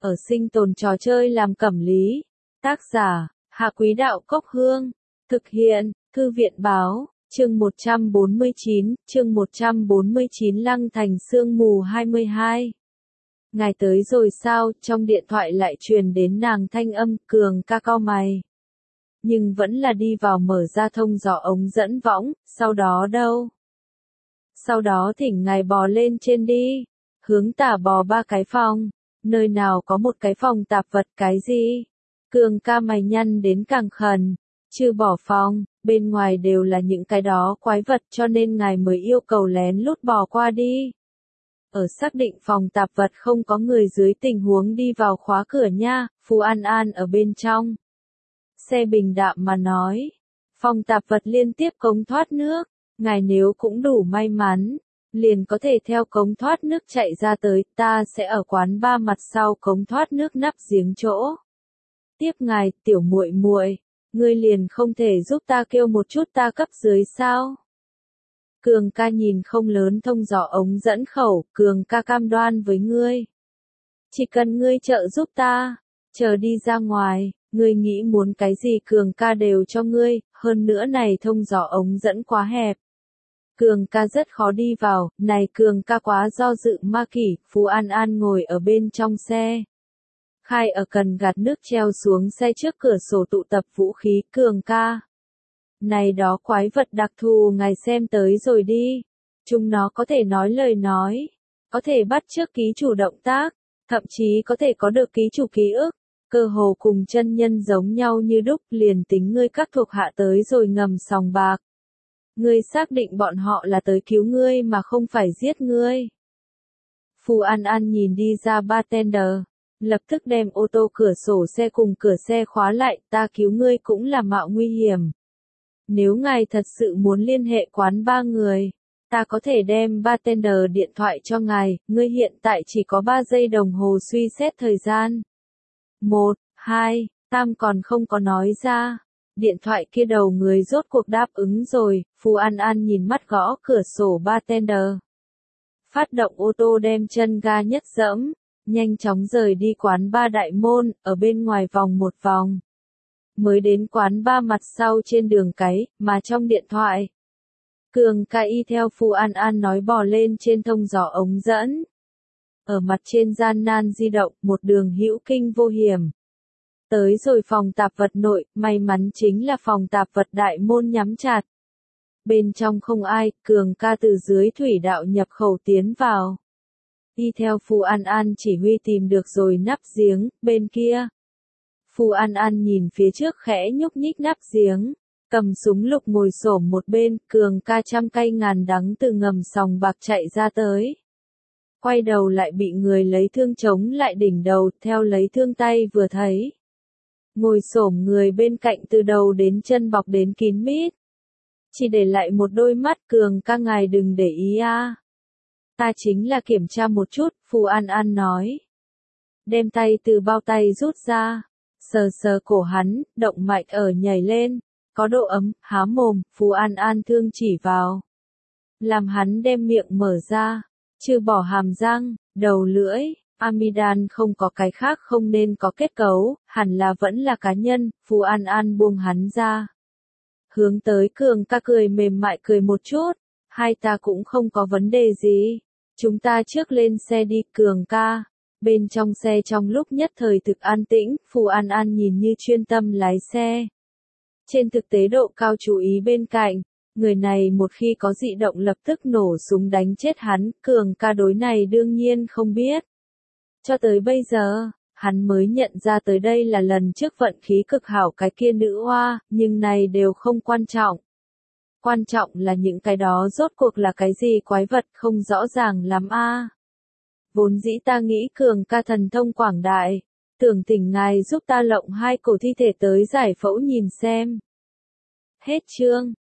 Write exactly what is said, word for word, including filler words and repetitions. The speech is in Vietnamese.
ở sinh tồn trò chơi làm cẩm lý. Tác giả, Hạ Quý Đạo Cốc Hương. Thực hiện, Thư viện Báo, chương một trăm bốn mươi chín, chương một trăm bốn mươi chín Lăng Thành Sương Mù hai mươi hai. Ngài tới rồi sao, trong điện thoại lại truyền đến nàng thanh âm, Cường ca cau mày. Nhưng vẫn là đi vào mở ra thông dò ống dẫn võng, sau đó đâu? Sau đó thỉnh ngài bò lên trên đi, hướng tả bò ba cái phòng, nơi nào có một cái phòng tạp vật cái gì? Cường ca mày nhăn đến càng khẩn, chưa bỏ phòng, bên ngoài đều là những cái đó quái vật cho nên ngài mới yêu cầu lén lút bò qua đi. Ở xác định phòng tạp vật không có người dưới tình huống đi vào khóa cửa nha, Phù An An ở bên trong. Xe bình đạm mà nói, phòng tạp vật liên tiếp cống thoát nước, ngài nếu cũng đủ may mắn, liền có thể theo cống thoát nước chạy ra tới, ta sẽ ở quán ba mặt sau cống thoát nước nắp giếng chỗ. Tiếp ngài, tiểu muội muội, ngươi liền không thể giúp ta kêu một chút ta cấp dưới sao? Cường ca nhìn không lớn thông dò ống dẫn khẩu, Cường ca cam đoan với ngươi. Chỉ cần ngươi trợ giúp ta, chờ đi ra ngoài, ngươi nghĩ muốn cái gì Cường ca đều cho ngươi, hơn nữa này thông dò ống dẫn quá hẹp. Cường ca rất khó đi vào, này Cường ca quá do dự ma kỷ, Phù An An ngồi ở bên trong xe. Khai ở cần gạt nước treo xuống xe trước cửa sổ tụ tập vũ khí, Cường ca. Này đó quái vật đặc thù ngài xem tới rồi đi. Chúng nó có thể nói lời nói, có thể bắt chước ký chủ động tác, thậm chí có thể có được ký chủ ký ức, cơ hồ cùng chân nhân giống nhau như đúc, liền tính ngươi các thuộc hạ tới rồi ngầm sòng bạc. Ngươi xác định bọn họ là tới cứu ngươi mà không phải giết ngươi. Phù An An nhìn đi ra bartender, lập tức đem ô tô cửa sổ xe cùng cửa xe khóa lại, ta cứu ngươi cũng là mạo nguy hiểm. Nếu ngài thật sự muốn liên hệ quán ba người, ta có thể đem bartender điện thoại cho ngài, ngươi hiện tại chỉ có ba giây đồng hồ suy xét thời gian. Một, hai, tam còn không có nói ra. Điện thoại kia đầu người rốt cuộc đáp ứng rồi, Phù An An nhìn mắt gõ cửa sổ bartender. Phát động ô tô đem chân ga nhất dẫm, nhanh chóng rời đi quán ba đại môn, ở bên ngoài vòng một vòng. Mới đến quán ba mặt sau trên đường cái, mà trong điện thoại. Cường ca y theo Phù An An nói bò lên trên thông dò ống dẫn. Ở mặt trên gian nan di động, một đường hữu kinh vô hiểm. Tới rồi phòng tạp vật nội, may mắn chính là phòng tạp vật đại môn nhắm chặt. Bên trong không ai, Cường ca từ dưới thủy đạo nhập khẩu tiến vào. Y theo Phù An An chỉ huy tìm được rồi nắp giếng, bên kia. Phù An An nhìn phía trước khẽ nhúc nhích nắp giếng, cầm súng lục ngồi xổm một bên, Cường ca trăm cây ngàn đắng từ ngầm sòng bạc chạy ra tới. Quay đầu lại bị người lấy thương chống lại đỉnh đầu, theo lấy thương tay vừa thấy. Ngồi xổm người bên cạnh từ đầu đến chân bọc đến kín mít. Chỉ để lại một đôi mắt, Cường ca ngài đừng để ý a. Ta chính là kiểm tra một chút, Phù An An nói. Đem tay từ bao tay rút ra, sờ sờ cổ hắn, động mạch ở nhảy lên, có độ ấm, há mồm, Phù An An thương chỉ vào. Làm hắn đem miệng mở ra, trừ bỏ hàm răng, đầu lưỡi, amidan không có cái khác không nên có kết cấu, hẳn là vẫn là cá nhân, Phù An An buông hắn ra. Hướng tới Cường ca cười mềm mại cười một chút, hai ta cũng không có vấn đề gì. Chúng ta trước lên xe đi, Cường ca. Bên trong xe trong lúc nhất thời thực an tĩnh, Phù An An nhìn như chuyên tâm lái xe. Trên thực tế độ cao chú ý bên cạnh, người này một khi có dị động lập tức nổ súng đánh chết hắn, Cường ca đối này đương nhiên không biết. Cho tới bây giờ, hắn mới nhận ra tới đây là lần trước vận khí cực hảo cái kia nữ hoa, nhưng này đều không quan trọng. Quan trọng là những cái đó rốt cuộc là cái gì quái vật không rõ ràng lắm a. Vốn dĩ ta nghĩ Cường ca thần thông quảng đại, tưởng thỉnh ngài giúp ta lộng hai cổ thi thể tới giải phẫu nhìn xem. Hết chương.